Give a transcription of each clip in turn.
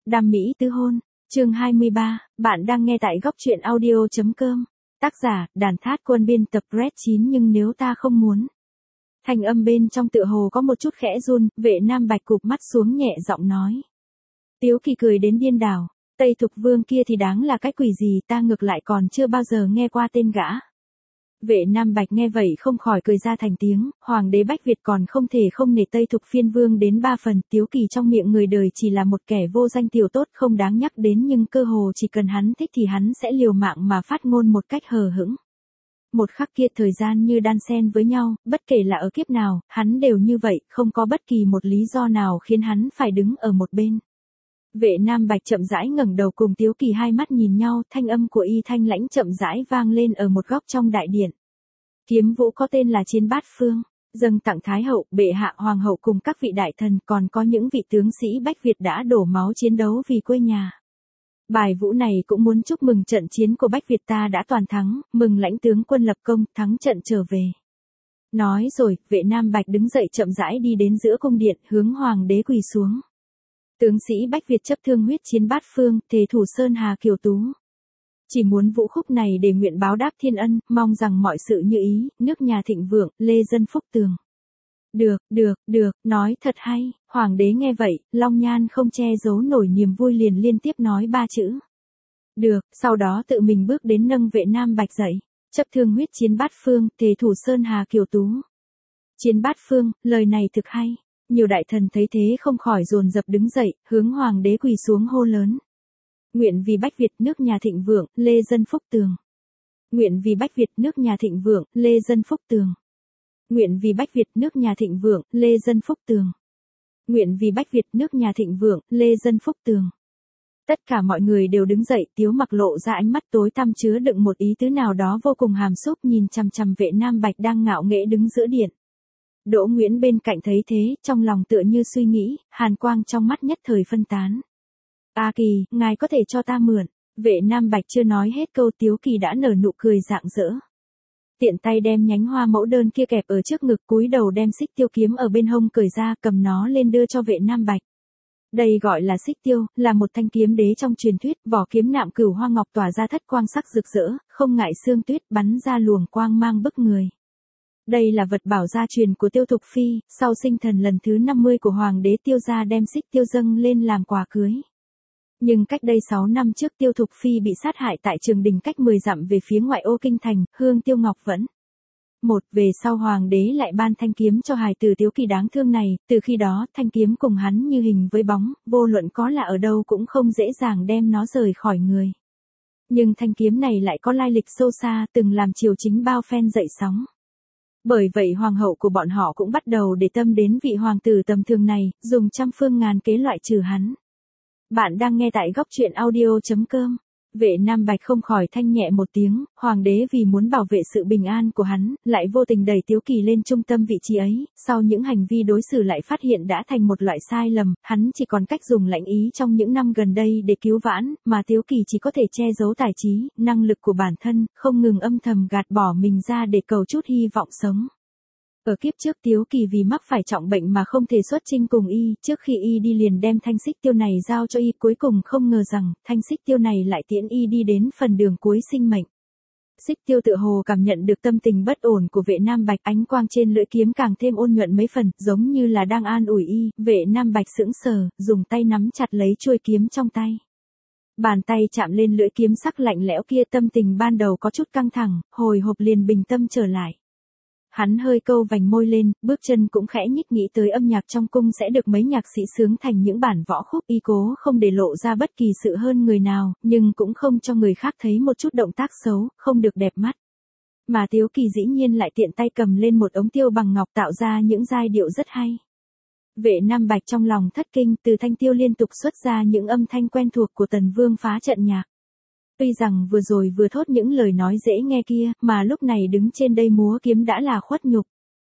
Đam mỹ tứ hôn, chương 23, bạn đang nghe tại góc truyện audio.com. Tác giả, Đàn Thát Quân, biên tập Red 9. Nhưng nếu ta không muốn. Thanh âm bên trong tựa hồ có một chút khẽ run, Vệ Nam Bạch cụp mắt xuống nhẹ giọng nói. Tiếu Kỳ cười đến điên đảo, Tây Thục Vương kia thì đáng là cái quỷ gì, ta ngược lại còn chưa bao giờ nghe qua tên gã. Vệ Nam Bạch nghe vậy không khỏi cười ra thành tiếng, Hoàng đế Bách Việt còn không thể không nể Tây Thục Phiên Vương đến 3 phần, Tiếu Kỳ trong miệng người đời chỉ là một kẻ vô danh tiểu tốt không đáng nhắc đến, nhưng cơ hồ chỉ cần hắn thích thì hắn sẽ liều mạng mà phát ngôn một cách hờ hững. Một khắc kia thời gian như đan xen với nhau, bất kể là ở kiếp nào, hắn đều như vậy, không có bất kỳ một lý do nào khiến hắn phải đứng ở một bên. Vệ Nam Bạch chậm rãi ngẩng đầu cùng Tiếu Kỳ hai mắt nhìn nhau, thanh âm của Y Thanh Lãnh chậm rãi vang lên ở một góc trong đại điện. Kiếm vũ có tên là Chiến Bát Phương, dâng tặng Thái hậu, bệ hạ, hoàng hậu cùng các vị đại thần, còn có những vị tướng sĩ Bách Việt đã đổ máu chiến đấu vì quê nhà. Bài vũ này cũng muốn chúc mừng trận chiến của Bách Việt ta đã toàn thắng, mừng lãnh tướng quân lập công, thắng trận trở về. Nói rồi, Vệ Nam Bạch đứng dậy chậm rãi đi đến giữa cung điện, hướng hoàng đế quỳ xuống. Tướng sĩ Bách Việt chấp thương huyết chiến Bát Phương, thề thủ Sơn Hà Kiều Tú. Chỉ muốn vũ khúc này để nguyện báo đáp thiên ân, mong rằng mọi sự như ý, nước nhà thịnh vượng, lê dân phúc tường. Được, nói thật hay, hoàng đế nghe vậy, long nhan không che giấu nổi niềm vui liền liên tiếp nói 3 chữ. Được, sau đó tự mình bước đến nâng Vệ Nam Bạch dậy, chấp thương huyết chiến Bát Phương, thề thủ Sơn Hà Kiều Tú. Chiến Bát Phương, lời này thực hay. Nhiều đại thần thấy thế không khỏi dồn dập đứng dậy, hướng hoàng đế quỳ xuống hô lớn. Nguyện vì Bách Việt nước nhà thịnh vượng, lê dân phúc tường. Nguyện vì Bách Việt nước nhà thịnh vượng, lê dân phúc tường. Nguyện vì Bách Việt nước nhà thịnh vượng, lê dân phúc tường. Nguyện vì Bách Việt nước nhà thịnh vượng, lê dân phúc tường. Tất cả mọi người đều đứng dậy, Tiếu Mặc lộ ra ánh mắt tối tăm chứa đựng một ý tứ nào đó vô cùng hàm xúc, nhìn chằm chằm Vệ Nam Bạch đang ngạo nghễ đứng giữa điện. Đỗ Nguyễn bên cạnh thấy thế, trong lòng tựa như suy nghĩ, hàn quang trong mắt nhất thời phân tán. A Kỳ, ngài có thể cho ta mượn. Vệ Nam Bạch chưa nói hết câu, Tiếu Kỳ đã nở nụ cười rạng rỡ. Tiện tay đem nhánh hoa mẫu đơn kia kẹp ở trước ngực, cúi đầu đem xích tiêu kiếm ở bên hông cởi ra, cầm nó lên đưa cho Vệ Nam Bạch. Đây gọi là xích tiêu, là một thanh kiếm đế trong truyền thuyết, vỏ kiếm nạm cửu hoa ngọc tỏa ra thất quang sắc rực rỡ, không ngại sương tuyết, bắn ra luồng quang mang bức người. Đây là vật bảo gia truyền của Tiêu Thục Phi, sau sinh thần lần thứ 50 của Hoàng đế Tiêu gia đem xích tiêu dâng lên làm quà cưới. Nhưng cách đây 6 năm trước Tiêu Thục Phi bị sát hại tại Trường Đình cách 10 dặm về phía ngoại ô kinh thành, hương tiêu ngọc vẫn. Về sau Hoàng đế lại ban thanh kiếm cho hài tử Tiếu Kỳ đáng thương này, từ khi đó thanh kiếm cùng hắn như hình với bóng, vô luận có là ở đâu cũng không dễ dàng đem nó rời khỏi người. Nhưng thanh kiếm này lại có lai lịch sâu xa, từng làm triều chính bao phen dậy sóng. Bởi vậy hoàng hậu của bọn họ cũng bắt đầu để tâm đến vị hoàng tử tầm thường này, dùng trăm phương ngàn kế loại trừ hắn. Bạn đang nghe tại góc truyện audio.com. Vệ Nam Bạch không khỏi than nhẹ một tiếng, hoàng đế vì muốn bảo vệ sự bình an của hắn, lại vô tình đẩy Tiếu Kỳ lên trung tâm vị trí ấy, sau những hành vi đối xử lại phát hiện đã thành một loại sai lầm, hắn chỉ còn cách dùng lãnh ý trong những năm gần đây để cứu vãn, mà Tiếu Kỳ chỉ có thể che giấu tài trí, năng lực của bản thân, không ngừng âm thầm gạt bỏ mình ra để cầu chút hy vọng sống. Ở kiếp trước Tiếu Kỳ vì mắc phải trọng bệnh mà không thể xuất chinh cùng y, trước khi y đi liền đem thanh xích tiêu này giao cho y, cuối cùng không ngờ rằng, thanh xích tiêu này lại tiễn y đi đến phần đường cuối sinh mệnh. Xích tiêu tựa hồ cảm nhận được tâm tình bất ổn của Vệ Nam Bạch, ánh quang trên lưỡi kiếm càng thêm ôn nhuận mấy phần, giống như là đang an ủi y, Vệ Nam Bạch sững sờ, dùng tay nắm chặt lấy chuôi kiếm trong tay. Bàn tay chạm lên lưỡi kiếm sắc lạnh lẽo kia, tâm tình ban đầu có chút căng thẳng, hồi hộp liền bình tâm trở lại. Hắn hơi câu vành môi lên, bước chân cũng khẽ nhích, nghĩ tới âm nhạc trong cung sẽ được mấy nhạc sĩ sướng thành những bản võ khúc, y cố không để lộ ra bất kỳ sự hơn người nào, nhưng cũng không cho người khác thấy một chút động tác xấu, không được đẹp mắt. Mà Tiếu Kỳ dĩ nhiên lại tiện tay cầm lên một ống tiêu bằng ngọc tạo ra những giai điệu rất hay. Vệ Nam Bạch trong lòng thất kinh, từ thanh tiêu liên tục xuất ra những âm thanh quen thuộc của Tần Vương phá trận nhạc. Tuy rằng vừa rồi vừa thốt những lời nói dễ nghe kia, mà lúc này đứng trên đây múa kiếm đã là khuất nhục.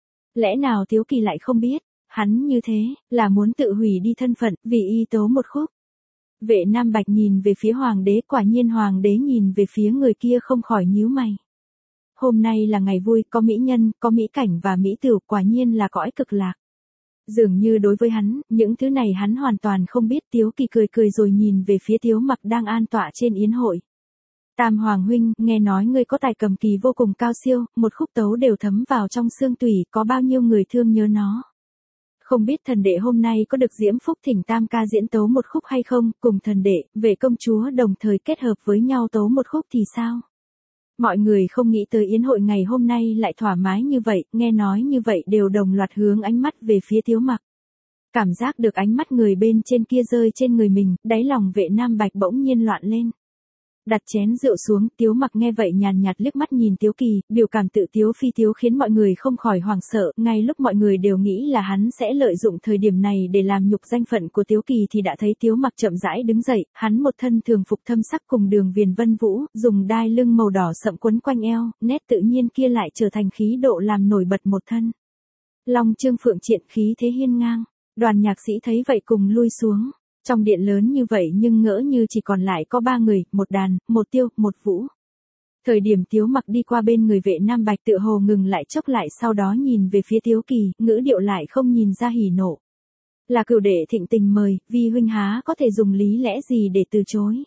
Lẽ nào Tiếu Kỳ lại không biết, hắn như thế, là muốn tự hủy đi thân phận, vì y tố một khúc. Vệ Nam Bạch nhìn về phía hoàng đế, quả nhiên hoàng đế nhìn về phía người kia không khỏi nhíu mày. Hôm nay là ngày vui, có mỹ nhân, có mỹ cảnh và mỹ tửu, quả nhiên là cõi cực lạc. Dường như đối với hắn, những thứ này hắn hoàn toàn không biết. Tiếu Kỳ cười cười rồi nhìn về phía Tiếu Mặc đang an tọa trên yến hội. Tam Hoàng huynh, nghe nói ngươi có tài cầm kỳ vô cùng cao siêu, một khúc tấu đều thấm vào trong xương tủy, có bao nhiêu người thương nhớ nó. Không biết thần đệ hôm nay có được diễm phúc thỉnh Tam ca diễn tấu một khúc hay không, cùng thần đệ, về công chúa đồng thời kết hợp với nhau tấu một khúc thì sao? Mọi người không nghĩ tới yến hội ngày hôm nay lại thoải mái như vậy, nghe nói như vậy đều đồng loạt hướng ánh mắt về phía Tiếu Mặc. Cảm giác được ánh mắt người bên trên kia rơi trên người mình, đáy lòng Vệ Nam Bạch bỗng nhiên loạn lên. Đặt chén rượu xuống, Tiếu Mặc nghe vậy nhàn nhạt liếc mắt nhìn Tiếu Kỳ, biểu cảm tự tiếu phi tiếu khiến mọi người không khỏi hoảng sợ. Ngay lúc mọi người đều nghĩ là hắn sẽ lợi dụng thời điểm này để làm nhục danh phận của Tiếu Kỳ thì đã thấy Tiếu Mặc chậm rãi đứng dậy, hắn một thân thường phục thâm sắc cùng đường viền vân vũ, dùng đai lưng màu đỏ sậm quấn quanh eo, nét tự nhiên kia lại trở thành khí độ làm nổi bật một thân. Long Trương Phượng Triện, khí thế hiên ngang. Đoàn nhạc sĩ thấy vậy cùng lui xuống. Trong điện lớn như vậy nhưng ngỡ như chỉ còn lại có 3 người, một đàn, một tiêu, một vũ. Thời điểm Tiếu Mặc đi qua bên người Vệ Nam Bạch tựa hồ ngừng lại chốc lại, sau đó nhìn về phía Tiếu Kỳ, ngữ điệu lại không nhìn ra hỉ nộ. Là cửu đệ thịnh tình mời, vi huynh há có thể dùng lý lẽ gì để từ chối.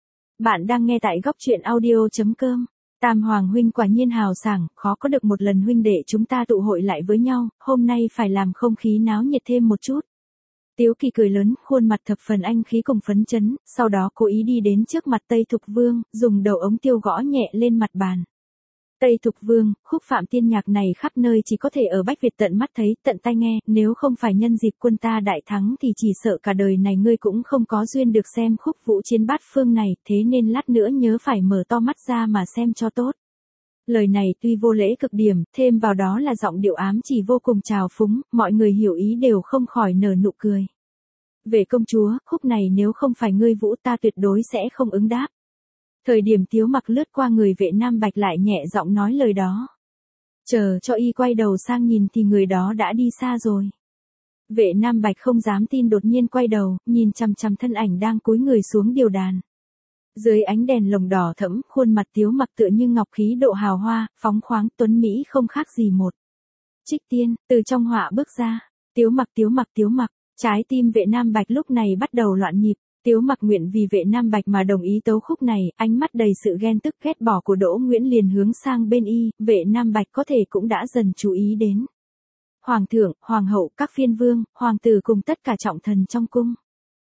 Bạn đang nghe tại góc truyện audio.com. Tam Hoàng huynh quả nhiên hào sảng, khó có được một lần huynh đệ chúng ta tụ hội lại với nhau, hôm nay phải làm không khí náo nhiệt thêm một chút. Tiếu Kỳ cười lớn, khuôn mặt thập phần anh khí cùng phấn chấn, sau đó cố ý đi đến trước mặt Tây Thục Vương, dùng đầu ống tiêu gõ nhẹ lên mặt bàn. Tây Thục Vương, khúc phạm tiên nhạc này khắp nơi chỉ có thể ở Bách Việt tận mắt thấy, tận tai nghe, nếu không phải nhân dịp quân ta đại thắng thì chỉ sợ cả đời này ngươi cũng không có duyên được xem khúc vũ chiến bát phương này, thế nên lát nữa nhớ phải mở to mắt ra mà xem cho tốt. Lời này tuy vô lễ cực điểm, thêm vào đó là giọng điệu ám chỉ vô cùng trào phúng, mọi người hiểu ý đều không khỏi nở nụ cười. Về công chúa, khúc này nếu không phải ngươi vũ ta tuyệt đối sẽ không ứng đáp. Thời điểm Tiếu Mặc lướt qua người Vệ Nam Bạch lại nhẹ giọng nói lời đó. Chờ cho y quay đầu sang nhìn thì người đó đã đi xa rồi. Vệ Nam Bạch không dám tin đột nhiên quay đầu, nhìn chằm chằm thân ảnh đang cúi người xuống điều đàn. Dưới ánh đèn lồng đỏ thẫm, khuôn mặt Tiếu Mặc tựa như ngọc khí độ hào hoa, phóng khoáng tuấn mỹ không khác gì một trích tiên, từ trong họa bước ra. Tiếu Mặc, trái tim Vệ Nam Bạch lúc này bắt đầu loạn nhịp. Tiếu Mặc nguyện vì Vệ Nam Bạch mà đồng ý tấu khúc này, ánh mắt đầy sự ghen tức ghét bỏ của Đỗ Nguyễn liền hướng sang bên y, Vệ Nam Bạch có thể cũng đã dần chú ý đến. Hoàng thượng, hoàng hậu, các phiên vương, hoàng tử cùng tất cả trọng thần trong cung.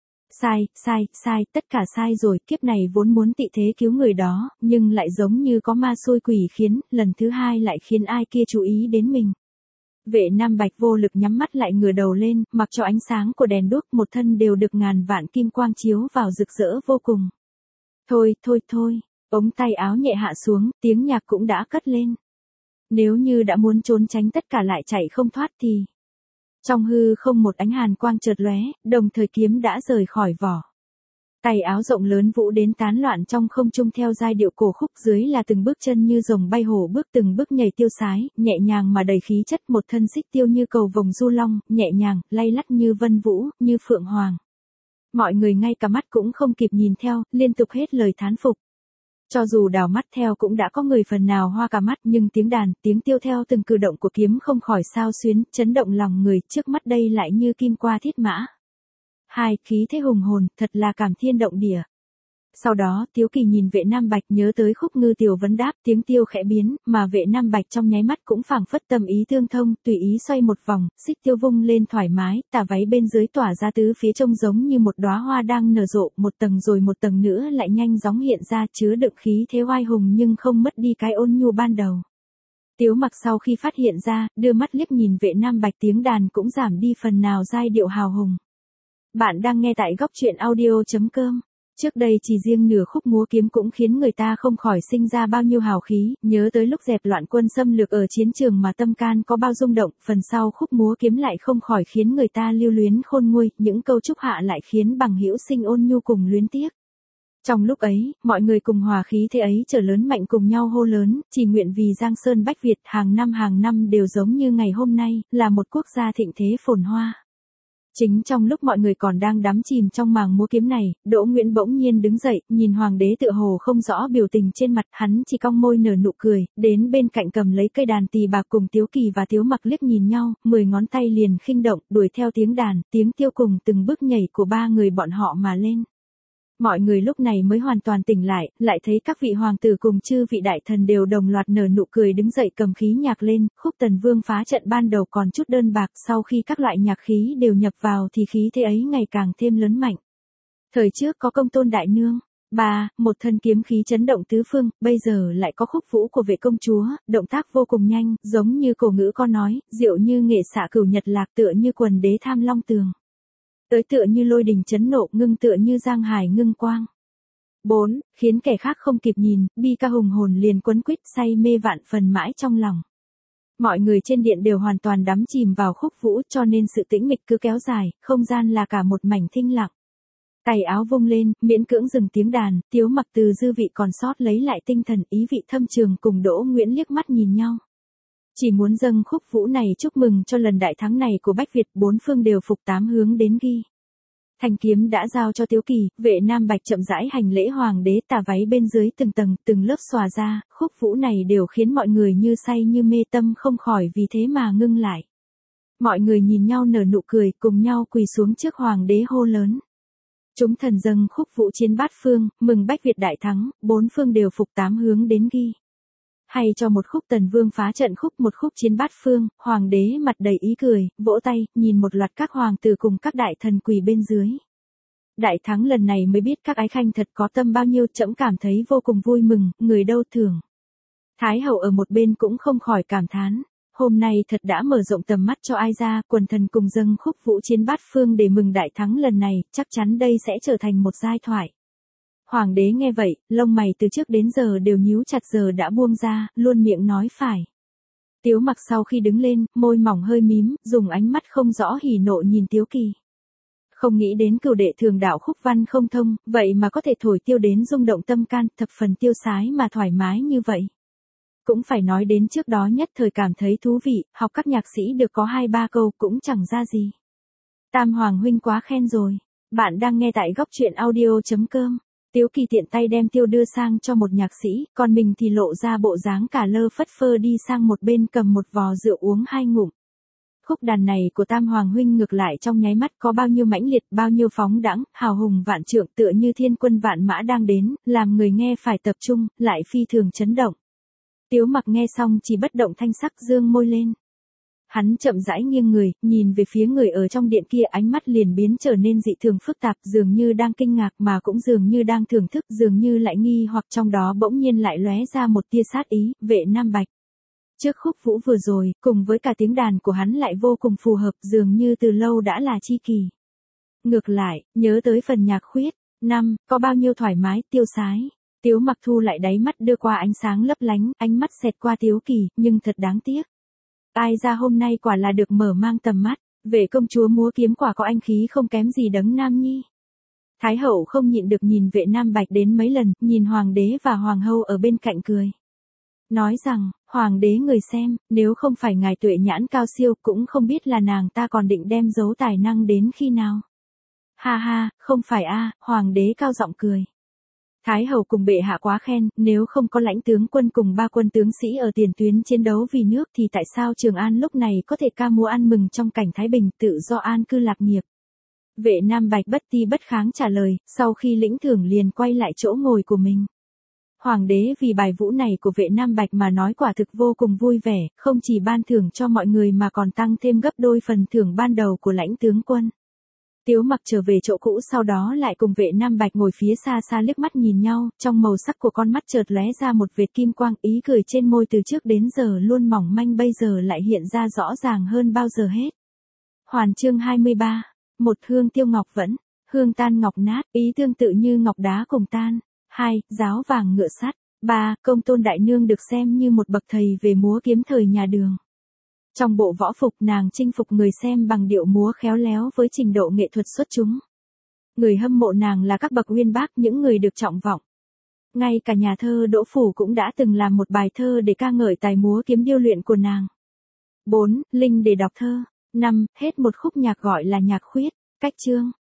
Sai, tất cả sai rồi, kiếp này vốn muốn tị thế cứu người đó, nhưng lại giống như có ma xui quỷ khiến, lần thứ hai lại khiến ai kia chú ý đến mình. Vệ Nam Bạch vô lực nhắm mắt lại ngửa đầu lên, mặc cho ánh sáng của đèn đuốc một thân đều được ngàn vạn kim quang chiếu vào rực rỡ vô cùng. Thôi, ống tay áo nhẹ hạ xuống, tiếng nhạc cũng đã cất lên. Nếu như đã muốn trốn tránh tất cả lại chạy không thoát thì... Trong hư không một ánh hàn quang chợt lóe, đồng thời kiếm đã rời khỏi vỏ. Tay áo rộng lớn vũ đến tán loạn trong không trung theo giai điệu cổ khúc, dưới là từng bước chân như rồng bay hổ bước, từng bước nhảy tiêu sái, nhẹ nhàng mà đầy khí chất, một thân xích tiêu như cầu vồng du long, nhẹ nhàng, lay lắt như vân vũ, như phượng hoàng. Mọi người ngay cả mắt cũng không kịp nhìn theo, liên tục hết lời thán phục. Cho dù đảo mắt theo cũng đã có người phần nào hoa cả mắt, nhưng tiếng đàn, tiếng tiêu theo từng cử động của kiếm không khỏi xao xuyến, chấn động lòng người, trước mắt đây lại như kim qua thiết mã. Hai, khí thế hùng hồn, thật là cảm thiên động địa. Sau đó, Tiếu Kỳ nhìn Vệ Nam Bạch nhớ tới khúc ngư tiểu vấn đáp, tiếng tiêu khẽ biến, mà Vệ Nam Bạch trong nháy mắt cũng phảng phất tâm ý tương thông, tùy ý xoay một vòng, xích tiêu vung lên thoải mái, tà váy bên dưới tỏa ra tứ phía trông giống như một đóa hoa đang nở rộ, một tầng rồi một tầng nữa lại nhanh chóng hiện ra, chứa đựng khí thế oai hùng nhưng không mất đi cái ôn nhu ban đầu. Tiếu Mặc sau khi phát hiện ra, đưa mắt liếc nhìn Vệ Nam Bạch, tiếng đàn cũng giảm đi phần nào giai điệu hào hùng. Bạn đang nghe tại góc truyện audio.com. Trước đây chỉ riêng nửa khúc múa kiếm cũng khiến người ta không khỏi sinh ra bao nhiêu hào khí, nhớ tới lúc dẹp loạn quân xâm lược ở chiến trường mà tâm can có bao rung động, phần sau khúc múa kiếm lại không khỏi khiến người ta lưu luyến khôn nguôi, những câu chúc hạ lại khiến bằng hữu sinh ôn nhu cùng luyến tiếc. Trong lúc ấy, mọi người cùng hòa khí thế ấy trở lớn mạnh cùng nhau hô lớn, chỉ nguyện vì Giang Sơn Bách Việt hàng năm đều giống như ngày hôm nay, là một quốc gia thịnh thế phồn hoa. Chính trong lúc mọi người còn đang đắm chìm trong màn múa kiếm này, Đỗ Nguyễn bỗng nhiên đứng dậy, nhìn hoàng đế tựa hồ không rõ biểu tình trên mặt, hắn chỉ cong môi nở nụ cười, đến bên cạnh cầm lấy cây đàn tỳ bà cùng Tiếu Kỳ và Tiếu Mặc liếc nhìn nhau, 10 ngón tay liền khinh động, đuổi theo tiếng đàn, tiếng tiêu cùng từng bước nhảy của ba người bọn họ mà lên. Mọi người lúc này mới hoàn toàn tỉnh lại thấy các vị hoàng tử cùng chư vị đại thần đều đồng loạt nở nụ cười đứng dậy cầm khí nhạc lên, khúc Tần Vương phá trận ban đầu còn chút đơn bạc, sau khi các loại nhạc khí đều nhập vào thì khí thế ấy ngày càng thêm lớn mạnh. Thời trước có Công Tôn Đại Nương, một thân kiếm khí chấn động tứ phương, bây giờ lại có khúc vũ của Vệ công chúa, động tác vô cùng nhanh, giống như cổ ngữ có nói, diệu như nghệ xạ cửu nhật lạc, tựa như quần đế tham long tường. Tới tựa như lôi đình chấn nộ, ngưng tựa như giang hải ngưng quang. 4. Khiến kẻ khác không kịp nhìn, bi ca hùng hồn liền quấn quýt say mê vạn phần mãi trong lòng. Mọi người trên điện đều hoàn toàn đắm chìm vào khúc vũ, cho nên sự tĩnh mịch cứ kéo dài, không gian là cả một mảnh thinh lặng. Tay áo vung lên, miễn cưỡng dừng tiếng đàn, Tiếu Mặc từ dư vị còn sót lấy lại tinh thần, ý vị thâm trường cùng Đỗ Nguyễn liếc mắt nhìn nhau. Chỉ muốn dâng khúc vũ này chúc mừng cho lần đại thắng này của Bách Việt, bốn phương đều phục tám hướng đến ghi. Thanh kiếm đã giao cho Tiếu Kỳ, Vệ Nam Bạch chậm rãi hành lễ hoàng đế, tà váy bên dưới từng tầng, từng lớp xòa ra, khúc vũ này đều khiến mọi người như say như mê, tâm không khỏi vì thế mà ngưng lại. Mọi người nhìn nhau nở nụ cười, cùng nhau quỳ xuống trước hoàng đế hô lớn. Chúng thần dâng khúc vũ chiến bát phương, mừng Bách Việt đại thắng, bốn phương đều phục tám hướng đến ghi. Hay cho một khúc Tần Vương phá trận khúc, một khúc chiến bát phương, hoàng đế mặt đầy ý cười, vỗ tay, nhìn một loạt các hoàng tử cùng các đại thần quỳ bên dưới. Đại thắng lần này mới biết các ái khanh thật có tâm bao nhiêu, trẫm cảm thấy vô cùng vui mừng, người đâu thường. Thái hậu ở một bên cũng không khỏi cảm thán, hôm nay thật đã mở rộng tầm mắt cho ai ra, quần thần cùng dâng khúc vũ chiến bát phương để mừng đại thắng lần này, chắc chắn đây sẽ trở thành một giai thoại. Hoàng đế nghe vậy, lông mày từ trước đến giờ đều nhíu chặt giờ đã buông ra, luôn miệng nói phải. Tiếu Mặc sau khi đứng lên, môi mỏng hơi mím, dùng ánh mắt không rõ hỉ nộ nhìn Tiếu Kỳ. Không nghĩ đến cửu đệ thường đạo khúc văn không thông, vậy mà có thể thổi tiêu đến rung động tâm can, thập phần tiêu sái mà thoải mái như vậy. Cũng phải nói đến trước đó nhất thời cảm thấy thú vị, học các nhạc sĩ được có 2-3 câu cũng chẳng ra gì. Tam Hoàng huynh quá khen rồi. Bạn đang nghe tại góc truyện audio.com. Tiếu Kỳ tiện tay đem tiêu đưa sang cho một nhạc sĩ, còn mình thì lộ ra bộ dáng cả lơ phất phơ đi sang một bên cầm một vò rượu uống 2 ngụm. Khúc đàn này của Tam Hoàng huynh ngược lại trong nháy mắt có bao nhiêu mãnh liệt, bao nhiêu phóng đãng, hào hùng vạn trượng, tựa như thiên quân vạn mã đang đến, làm người nghe phải tập trung, lại phi thường chấn động. Tiếu Mặc nghe xong chỉ bất động thanh sắc, dương môi lên. Hắn chậm rãi nghiêng người, nhìn về phía người ở trong điện kia, ánh mắt liền biến trở nên dị thường phức tạp, dường như đang kinh ngạc mà cũng dường như đang thưởng thức, dường như lại nghi hoặc, trong đó bỗng nhiên lại lóe ra một tia sát ý. Vệ Nam Bạch. Trước khúc vũ vừa rồi, cùng với cả tiếng đàn của hắn lại vô cùng phù hợp, dường như từ lâu đã là chi kỷ. Ngược lại, nhớ tới phần nhạc khuyết, có bao nhiêu thoải mái, tiêu sái. Tiếu Mặc thu lại đáy mắt đưa qua ánh sáng lấp lánh, ánh mắt xẹt qua Tiếu Kỳ, nhưng thật đáng tiếc. Ai ra hôm nay quả là được mở mang tầm mắt, Vệ công chúa múa kiếm quả có anh khí không kém gì Đấng Nam Nhi. Thái hậu không nhịn được nhìn Vệ Nam Bạch đến mấy lần, nhìn hoàng đế và hoàng hậu ở bên cạnh cười. Nói rằng, hoàng đế người xem, nếu không phải ngài tuệ nhãn cao siêu cũng không biết là nàng ta còn định đem giấu tài năng đến khi nào. Ha ha, không phải hoàng đế cao giọng cười. Thái hậu cùng bệ hạ quá khen, nếu không có lãnh tướng quân cùng 3 quân tướng sĩ ở tiền tuyến chiến đấu vì nước thì tại sao Trường An lúc này có thể ca múa ăn mừng trong cảnh thái bình, tự do an cư lạc nghiệp. Vệ Nam Bạch bất ti bất kháng trả lời, sau khi lĩnh thưởng liền quay lại chỗ ngồi của mình. Hoàng đế vì bài vũ này của Vệ Nam Bạch mà nói quả thực vô cùng vui vẻ, không chỉ ban thưởng cho mọi người mà còn tăng thêm gấp đôi phần thưởng ban đầu của lãnh tướng quân. Tiếu Mặc trở về chỗ cũ, sau đó lại cùng Vệ Nam Bạch ngồi phía xa xa liếc mắt nhìn nhau, trong màu sắc của con mắt chợt lóe ra một vệt kim quang, ý cười trên môi từ trước đến giờ luôn mỏng manh bây giờ lại hiện ra rõ ràng hơn bao giờ hết. Hoàn chương 23. Một hương tiêu ngọc vẫn, hương tan ngọc nát, ý tương tự như ngọc đá cùng tan. 2. Giáo vàng ngựa sắt. 3. Công Tôn Đại Nương được xem như một bậc thầy về múa kiếm thời nhà Đường. Trong bộ võ phục, nàng chinh phục người xem bằng điệu múa khéo léo với trình độ nghệ thuật xuất chúng. Người hâm mộ nàng là các bậc uyên bác, những người được trọng vọng. Ngay cả nhà thơ Đỗ Phủ cũng đã từng làm một bài thơ để ca ngợi tài múa kiếm điêu luyện của nàng. 4. Linh để đọc thơ. 5. Hết một khúc nhạc gọi là nhạc khuyết. Cách chương